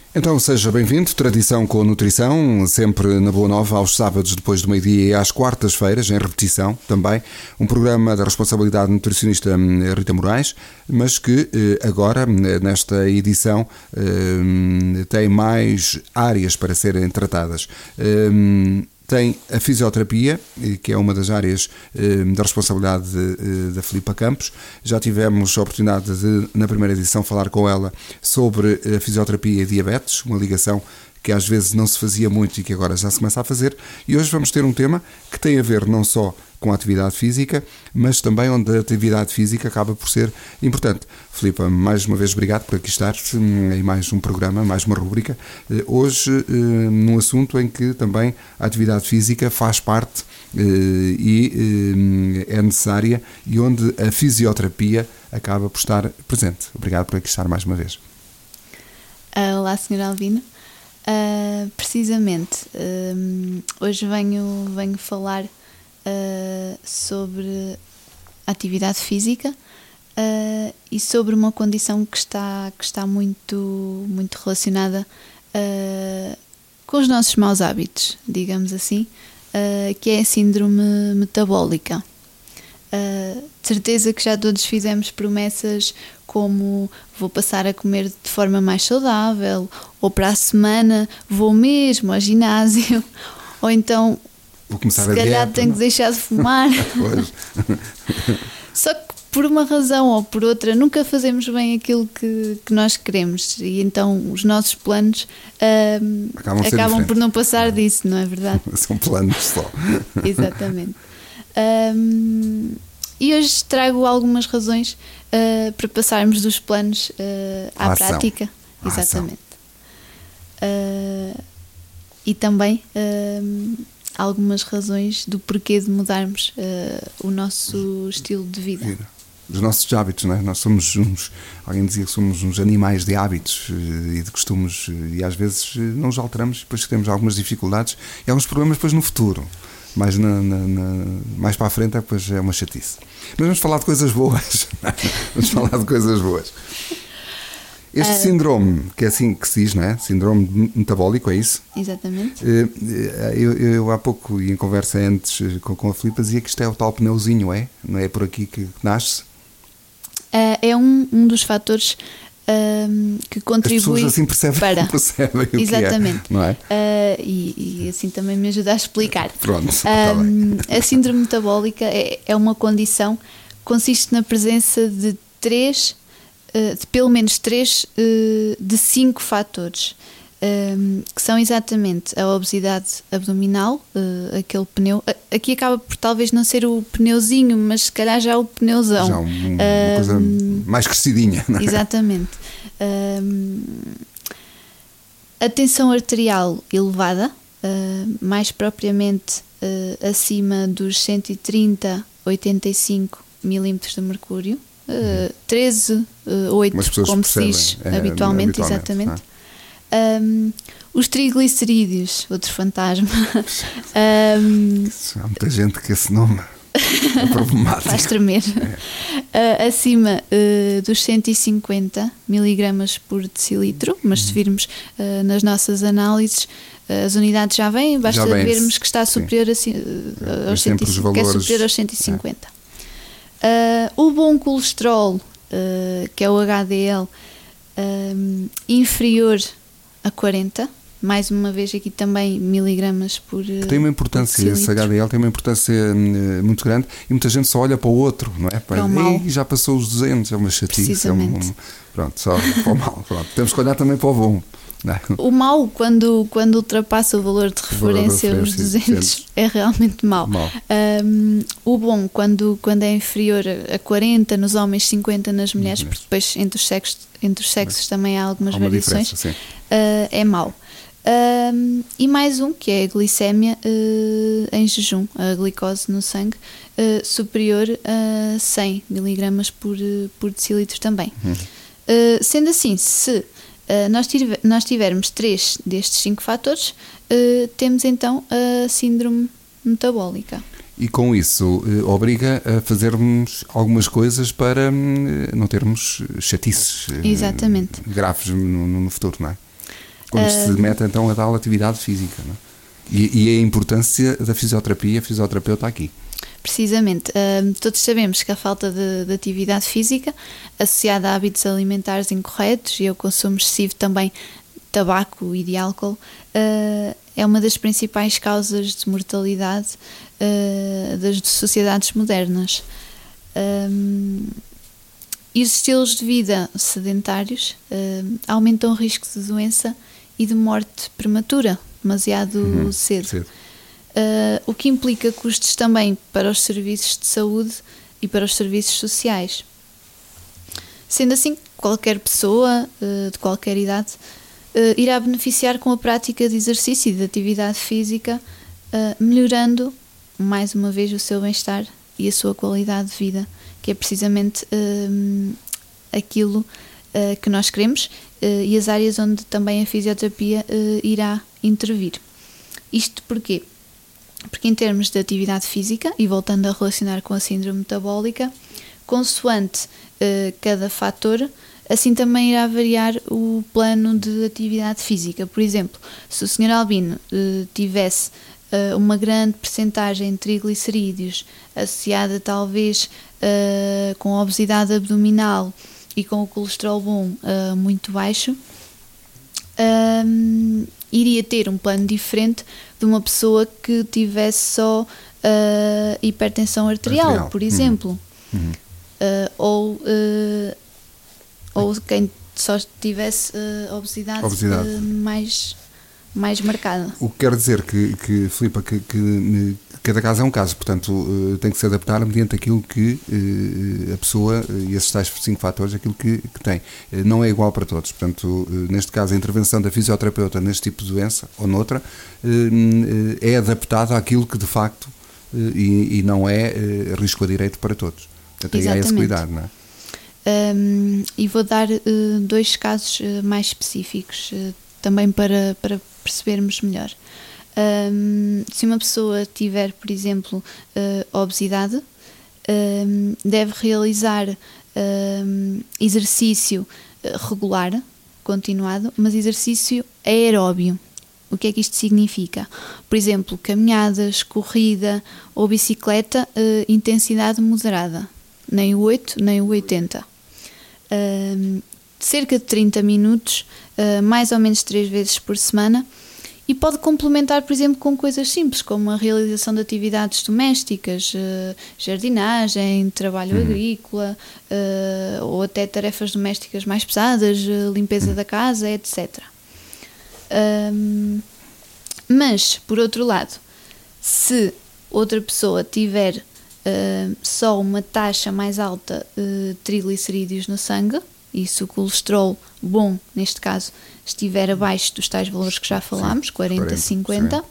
Então seja bem-vindo, Tradição com Nutrição, sempre na Boa Nova, aos sábados depois do meio-dia e às quartas-feiras, em repetição também, um programa da responsabilidade do nutricionista Rita Moraes, mas que agora, nesta edição, tem mais áreas para serem tratadas. Tem a fisioterapia, que é uma das áreas da responsabilidade da Filipa Campos. Já tivemos a oportunidade de, na primeira edição, falar com ela sobre a fisioterapia e diabetes, uma ligação que às vezes não se fazia muito e que agora já se começa a fazer. E hoje vamos ter um tema que tem a ver não só com a atividade física, mas também onde a atividade física acaba por ser importante. Filipa, mais uma vez obrigado por aqui estar em mais um programa, mais uma rubrica. Hoje num assunto em que também a atividade física faz parte e é necessária e onde a fisioterapia acaba por estar presente. Obrigado por aqui estar mais uma vez. Olá, Sr. Albino. Precisamente, hoje venho falar sobre atividade física e sobre uma condição que está muito relacionada com os nossos maus hábitos, digamos assim, que é a síndrome metabólica. De certeza que já todos fizemos promessas como vou passar a comer de forma mais saudável, ou para a semana vou mesmo ao ginásio, ou então se calhar tenho que deixar de fumar. Só que por uma razão ou por outra nunca fazemos bem aquilo que nós queremos e então os nossos planos acabam por não passar disso, não é verdade? São planos só. Exatamente. E hoje trago algumas razões para passarmos dos planos à prática. Exatamente. E também algumas razões do porquê de mudarmos o nosso estilo de vida. Dos nossos hábitos, não é? Nós somos alguém dizia que somos uns animais de hábitos e de costumes e às vezes não os alteramos, depois temos algumas dificuldades e alguns problemas depois no futuro. Mais para a frente depois é uma chatice. Mas vamos falar de coisas boas. Vamos falar de coisas boas. Este síndrome, que é assim que se diz, não é? Síndrome metabólico, é isso? Exatamente. Eu há pouco, em conversa antes com a Filipa, dizia que isto é o tal pneuzinho, é? Não é por aqui que nasce? É um dos fatores que contribui. As pessoas assim percebem o exatamente. Que é, não é? E assim também me ajuda a explicar. Pronto, está bem. A síndrome metabólica é uma condição que consiste na presença de pelo menos 3 de 5 fatores, que são exatamente a obesidade abdominal, aquele pneu. Aqui acaba por talvez não ser o pneuzinho, mas se calhar já o pneuzão. Já uma coisa mais crescidinha, não é? Exatamente. A tensão arterial elevada, mais propriamente acima dos 130-85 milímetros de mercúrio, 13,8 como se diz habitualmente, exatamente. Os triglicerídeos, outro fantasma. Há muita gente que esse nome é problemático. Faz tremer. Acima dos 150 miligramas por decilitro, mas se virmos nas nossas análises, as unidades já vêm, basta vermos que está superior aos 150, que é superior aos 150. O bom colesterol, que é o HDL, inferior a 40, mais uma vez aqui também miligramas por tem uma importância, esse HDL tem uma importância muito grande e muita gente só olha para o outro, não é? E já passou os 200, é uma chatice. Pronto, só para o mal. Pronto. Temos que olhar também para o bom. Não. O mau, quando ultrapassa o valor de referência, os 200, é realmente mau. O bom, quando é inferior a 40 nos homens, 50 nas mulheres, porque depois entre os sexos também há algumas variações, é mau. E mais um, que é a glicémia em jejum, a glicose no sangue, superior a 100 miligramas por decilitro também. Sendo assim, se nós tivermos 3 destes 5 fatores, temos então a síndrome metabólica. E com isso obriga a fazermos algumas coisas para não termos chatices Exatamente. graves no futuro, não é? Onde se mete então a tal atividade física, não é? E a importância da fisioterapia, fisioterapeuta aqui. Precisamente. Todos sabemos que a falta de atividade física, associada a hábitos alimentares incorretos e ao consumo excessivo também de tabaco e de álcool, é uma das principais causas de mortalidade das sociedades modernas. E os estilos de vida sedentários aumentam o risco de doença e de morte prematura, demasiado cedo. O que implica custos também para os serviços de saúde e para os serviços sociais. Sendo assim, qualquer pessoa de qualquer idade irá beneficiar com a prática de exercício e de atividade física, melhorando mais uma vez o seu bem-estar e a sua qualidade de vida, que é precisamente aquilo que nós queremos e as áreas onde também a fisioterapia irá intervir. Isto porquê? Porque em termos de atividade física, e voltando a relacionar com a síndrome metabólica, consoante cada fator, assim também irá variar o plano de atividade física. Por exemplo, se o Sr. Albino tivesse uma grande percentagem de triglicerídeos associada talvez com a obesidade abdominal e com o colesterol bom muito baixo, iria ter um plano diferente de uma pessoa que tivesse só hipertensão arterial, por exemplo. Ou quem só tivesse obesidade. Mais marcada. O que quer dizer que Filipa, que cada caso é um caso, portanto tem que se adaptar mediante aquilo que a pessoa, e esses tais 5 fatores, aquilo que tem. Não é igual para todos, portanto, neste caso a intervenção da fisioterapeuta neste tipo de doença ou noutra é adaptada àquilo que de facto e não é risco a direito para todos. Portanto, aí há esse cuidado, não é? E vou dar 2 casos mais específicos também para percebermos melhor. Se uma pessoa tiver, por exemplo, obesidade, deve realizar exercício regular, continuado, mas exercício aeróbio. O que é que isto significa? Por exemplo, caminhadas, corrida ou bicicleta, intensidade moderada, nem o 8 nem o 80. Cerca de 30 minutos, mais ou menos 3 vezes por semana, e pode complementar, por exemplo, com coisas simples, como a realização de atividades domésticas, jardinagem, trabalho agrícola, ou até tarefas domésticas mais pesadas, limpeza da casa, etc. Mas, por outro lado, se outra pessoa tiver só uma taxa mais alta de triglicerídeos no sangue, e se o colesterol bom, neste caso, estiver abaixo dos tais valores que já falámos, 40, 50,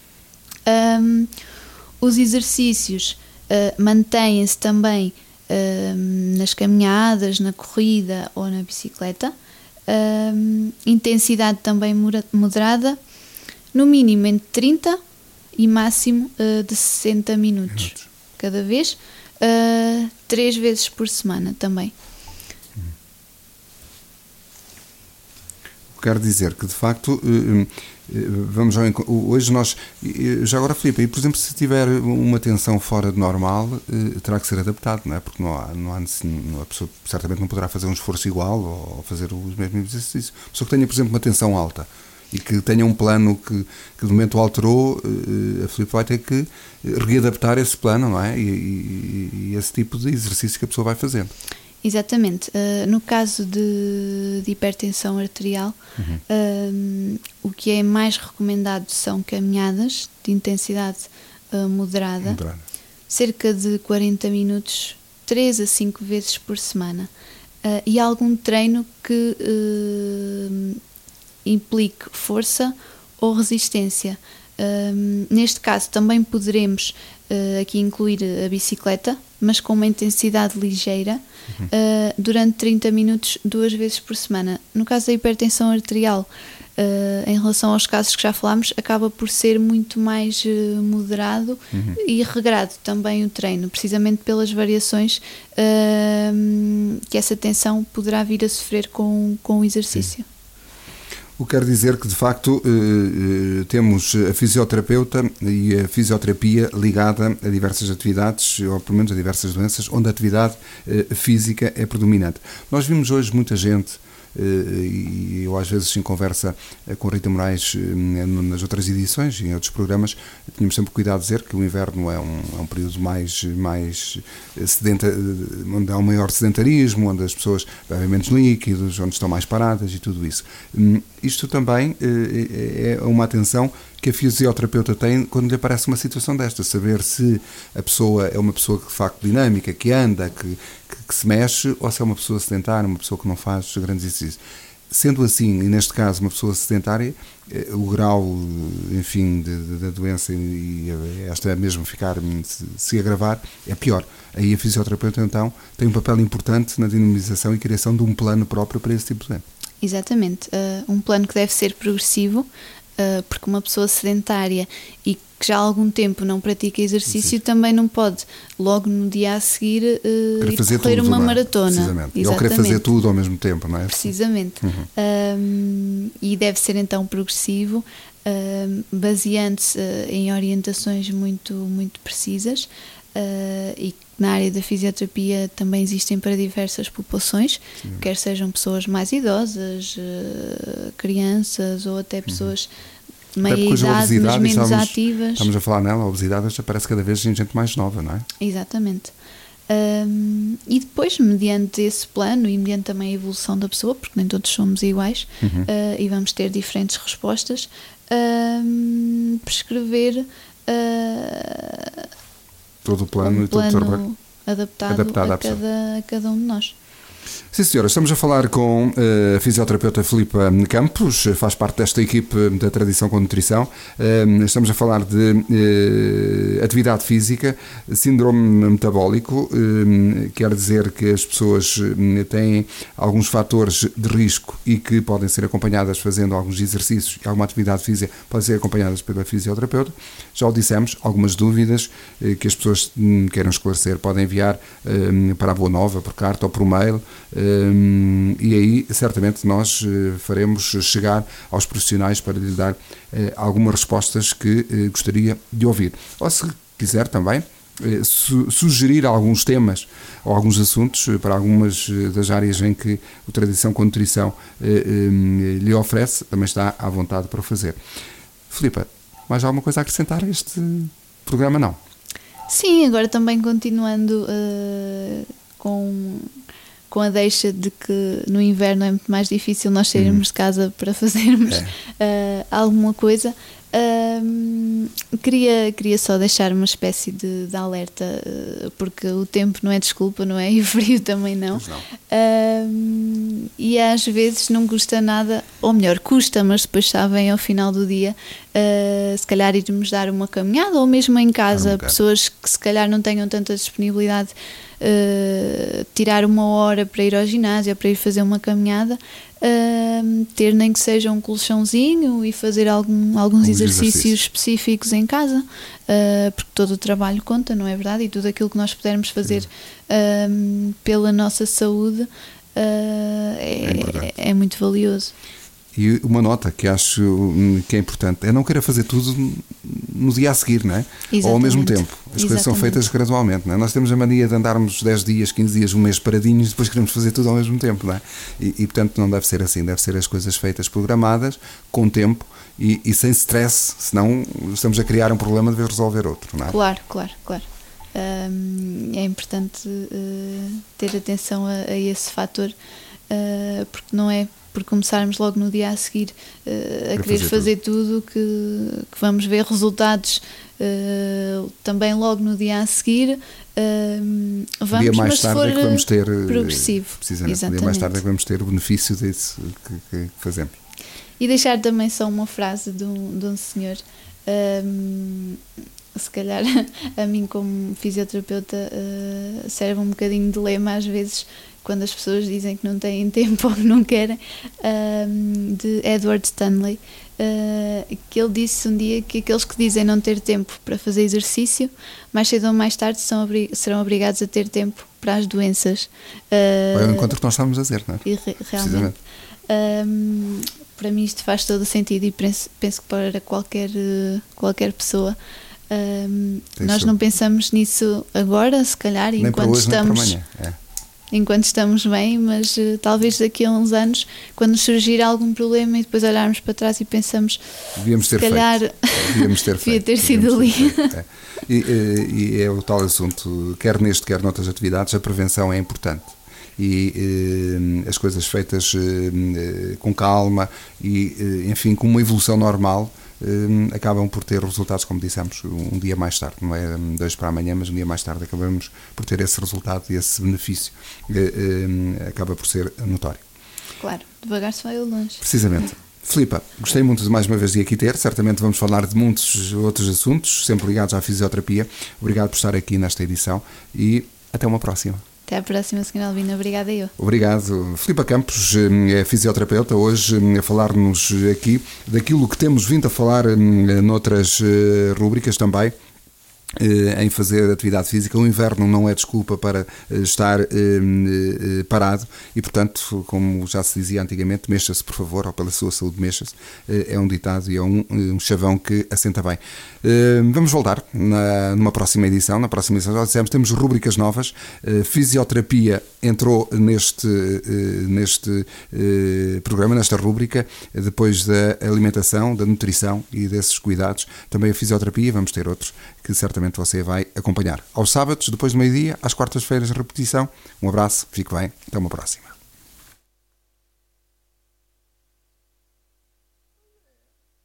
os exercícios mantêm-se também nas caminhadas, na corrida ou na bicicleta, intensidade também moderada, no mínimo entre 30 e máximo de 60 minutos cada vez, 3 vezes por semana também. Quero dizer que, de facto, vamos hoje nós, já agora, Filipe, e por exemplo, se tiver uma tensão fora de normal, terá que ser adaptado, não é? Porque a pessoa certamente não poderá fazer um esforço igual ou fazer os mesmos exercícios. A pessoa que tenha, por exemplo, uma tensão alta e que tenha um plano que de momento alterou, a Filipe vai ter que readaptar esse plano, não é? E esse tipo de exercício que a pessoa vai fazendo. Exatamente. No caso de hipertensão arterial, o que é mais recomendado são caminhadas de intensidade moderada, cerca de 40 minutos, 3 a 5 vezes por semana, e algum treino que implique força ou resistência. Neste caso também poderemos aqui incluir a bicicleta, mas com uma intensidade ligeira, durante 30 minutos 2 vezes por semana. No caso da hipertensão arterial, em relação aos casos que já falámos, acaba por ser muito mais moderado e regrado também o treino, precisamente pelas variações que essa tensão poderá vir a sofrer com o exercício. O que quer dizer que, de facto, temos a fisioterapeuta e a fisioterapia ligada a diversas atividades, ou pelo menos a diversas doenças, onde a atividade física é predominante. Nós vimos hoje muita gente, e eu às vezes em conversa com Rita Moraes nas outras edições e em outros programas, tínhamos sempre cuidado de dizer que o inverno é um período mais onde há um maior sedentarismo, onde as pessoas bebem menos líquidos, onde estão mais paradas e tudo isso. Isto também é uma atenção que a fisioterapeuta tem quando lhe aparece uma situação desta, saber se a pessoa é uma pessoa de facto dinâmica, que anda, que se mexe, ou se é uma pessoa sedentária, uma pessoa que não faz grandes exercícios. Sendo assim, e neste caso uma pessoa sedentária, o grau, enfim, da doença e esta mesmo se agravar, é pior. Aí a fisioterapeuta então tem um papel importante na dinamização e criação de um plano próprio para esse tipo de doença. Exatamente, um plano que deve ser progressivo, porque uma pessoa sedentária e que já há algum tempo não pratica exercício também não pode logo no dia a seguir ir correr uma maratona. Precisamente. Ou querer fazer tudo ao mesmo tempo, não é? Precisamente. E deve ser então progressivo, baseando-se em orientações muito, muito precisas, e na área da fisioterapia também existem para diversas populações, quer sejam pessoas mais idosas, crianças ou até pessoas de meia idade, mas menos ativas. Estamos a falar nela, a obesidade já parece cada vez em gente mais nova, não é? Exatamente. E depois, mediante esse plano e mediante também a evolução da pessoa, porque nem todos somos iguais, e vamos ter diferentes respostas, prescrever todo o plano e todo o trabalho adaptado a cada um de nós. Sim, senhora, estamos a falar com a fisioterapeuta Filipa Campos, faz parte desta equipe da Tradição com Nutrição. Estamos a falar de atividade física, síndrome metabólico, quer dizer que as pessoas têm alguns fatores de risco e que podem ser acompanhadas fazendo alguns exercícios e alguma atividade física, podem ser acompanhadas pela fisioterapeuta. Já o dissemos, algumas dúvidas que as pessoas queiram esclarecer podem enviar para a Boa Nova, por carta ou por mail. E aí certamente nós faremos chegar aos profissionais para lhe dar algumas respostas que gostaria de ouvir. Ou se quiser também sugerir alguns temas ou alguns assuntos para algumas das áreas em que o Tradição com Nutrição lhe oferece, também está à vontade para o fazer. Filipa, mais alguma coisa a acrescentar a este programa? Não? Sim, agora também continuando com a deixa de que no inverno é muito mais difícil nós sairmos de casa para fazermos alguma coisa. Queria só deixar uma espécie de alerta, porque o tempo não é desculpa, não é? E o frio também não. E às vezes não custa nada, ou melhor, custa, mas depois sabem ao final do dia, se calhar irmos dar uma caminhada, ou mesmo em casa, pessoas que se calhar não tenham tanta disponibilidade, tirar uma hora para ir ao ginásio ou para ir fazer uma caminhada, ter nem que seja um colchãozinho e fazer alguns exercícios específicos em casa, porque todo o trabalho conta, não é verdade? E tudo aquilo que nós pudermos fazer pela nossa saúde é muito valioso. E uma nota que acho que é importante é não querer fazer tudo no dia a seguir, não é? Ou ao mesmo tempo. As coisas são feitas gradualmente, não é? Nós temos a mania de andarmos 10 dias, 15 dias, um mês paradinhos e depois queremos fazer tudo ao mesmo tempo, não é? E portanto não deve ser assim, deve ser as coisas feitas programadas, com tempo e sem stress, senão estamos a criar um problema de resolver outro, não é? Claro. É importante ter atenção a esse fator, porque não é por começarmos logo no dia a seguir a querer fazer tudo que vamos ver resultados também logo no dia a seguir. Vamos, mais tarde é que vamos ter progressivo. Precisamente, um dia mais tarde é que vamos ter o benefício disso que fazemos. E deixar também só uma frase de um senhor, se calhar a mim como fisioterapeuta serve um bocadinho de lema às vezes, quando as pessoas dizem que não têm tempo ou que não querem, de Edward Stanley, que ele disse um dia que aqueles que dizem não ter tempo para fazer exercício, mais cedo ou mais tarde serão obrigados a ter tempo para as doenças. É o encontro que nós estávamos a dizer, não é? Realmente. Para mim isto faz todo o sentido e penso que para qualquer pessoa. Nós não pensamos nisso agora, se calhar, nem enquanto hoje, estamos nem para amanhã. enquanto estamos bem, mas talvez daqui a uns anos, quando surgir algum problema e depois olharmos para trás e pensamos, devíamos ter se calhar devia ter sido ali. E é o tal assunto, quer neste, quer noutras atividades, a prevenção é importante. E as coisas feitas com calma e, enfim, com uma evolução normal, acabam por ter resultados, como dissemos, um dia mais tarde, não é de hoje para amanhã, mas um dia mais tarde acabamos por ter esse resultado e esse benefício acaba por ser notório. Claro, devagar se vai ao longe. Precisamente. Filipa, gostei muito de mais uma vez de aqui ter, certamente vamos falar de muitos outros assuntos, sempre ligados à fisioterapia. Obrigado por estar aqui nesta edição e até uma próxima. Até à próxima, Sr. Albino. Obrigada eu. Obrigado. Filipa Campos é fisioterapeuta, hoje a falar-nos aqui daquilo que temos vindo a falar noutras rúbricas também, em fazer atividade física. O inverno não é desculpa para estar parado e, portanto, como já se dizia antigamente, mexa-se por favor, ou pela sua saúde mexa-se. É um ditado e é um chavão que assenta bem. Vamos voltar numa próxima edição. Na próxima edição já dissemos, temos rubricas novas. Fisioterapia entrou neste programa, nesta rúbrica, depois da alimentação, da nutrição e desses cuidados. Também a fisioterapia, vamos ter outros que certamente você vai acompanhar. Aos sábados, depois do meio-dia, às quartas-feiras, repetição. Um abraço, fique bem, até uma próxima.